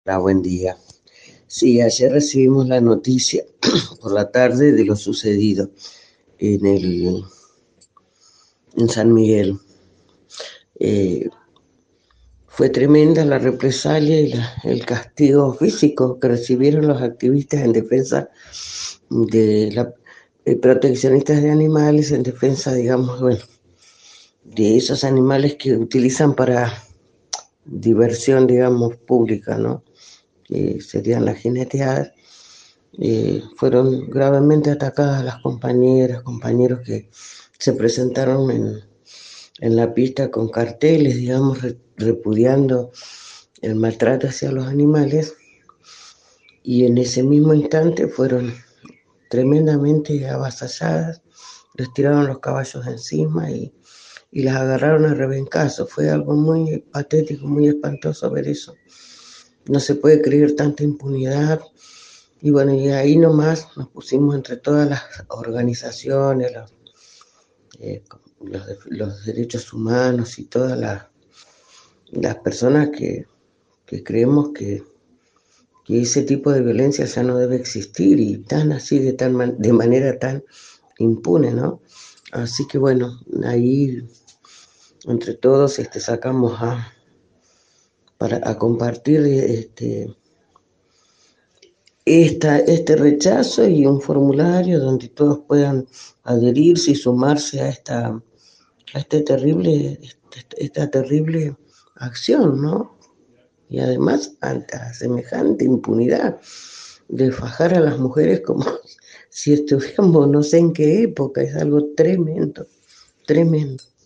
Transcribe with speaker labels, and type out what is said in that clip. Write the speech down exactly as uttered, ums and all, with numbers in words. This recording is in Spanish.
Speaker 1: Hola, buen día. Sí, ayer recibimos la noticia por la tarde de lo sucedido en el en San Miguel. Eh, Fue tremenda la represalia y la- el castigo físico que recibieron los activistas en defensa de la eh, proteccionistas de animales, en defensa, digamos, bueno, de esos animales que utilizan para diversión, digamos, pública, ¿no? Que serían las jineteadas. Eh, fueron gravemente atacadas las compañeras, compañeros que se presentaron en, en la pista con carteles, digamos, re- repudiando el maltrato hacia los animales, y en ese mismo instante fueron tremendamente avasalladas, les tiraron los caballos encima y, y las agarraron a rebencazo. Fue algo muy patético, muy espantoso ver eso. No se puede creer tanta impunidad. Y bueno, y ahí nomás nos pusimos entre todas las organizaciones, los, eh, los, los derechos humanos y todas las, las personas que, que creemos que, que ese tipo de violencia ya no debe existir, y tan así, de, tan man, de manera tan impune, ¿no? Así que bueno, ahí entre todos este, sacamos a, para, a compartir este, esta, este rechazo, y un formulario donde todos puedan adherirse y sumarse a esta, a este terrible, este, esta terrible acción, ¿no? Y además, ante semejante impunidad de fajar a las mujeres como si estuviéramos no sé en qué época, es algo tremendo, tremendo.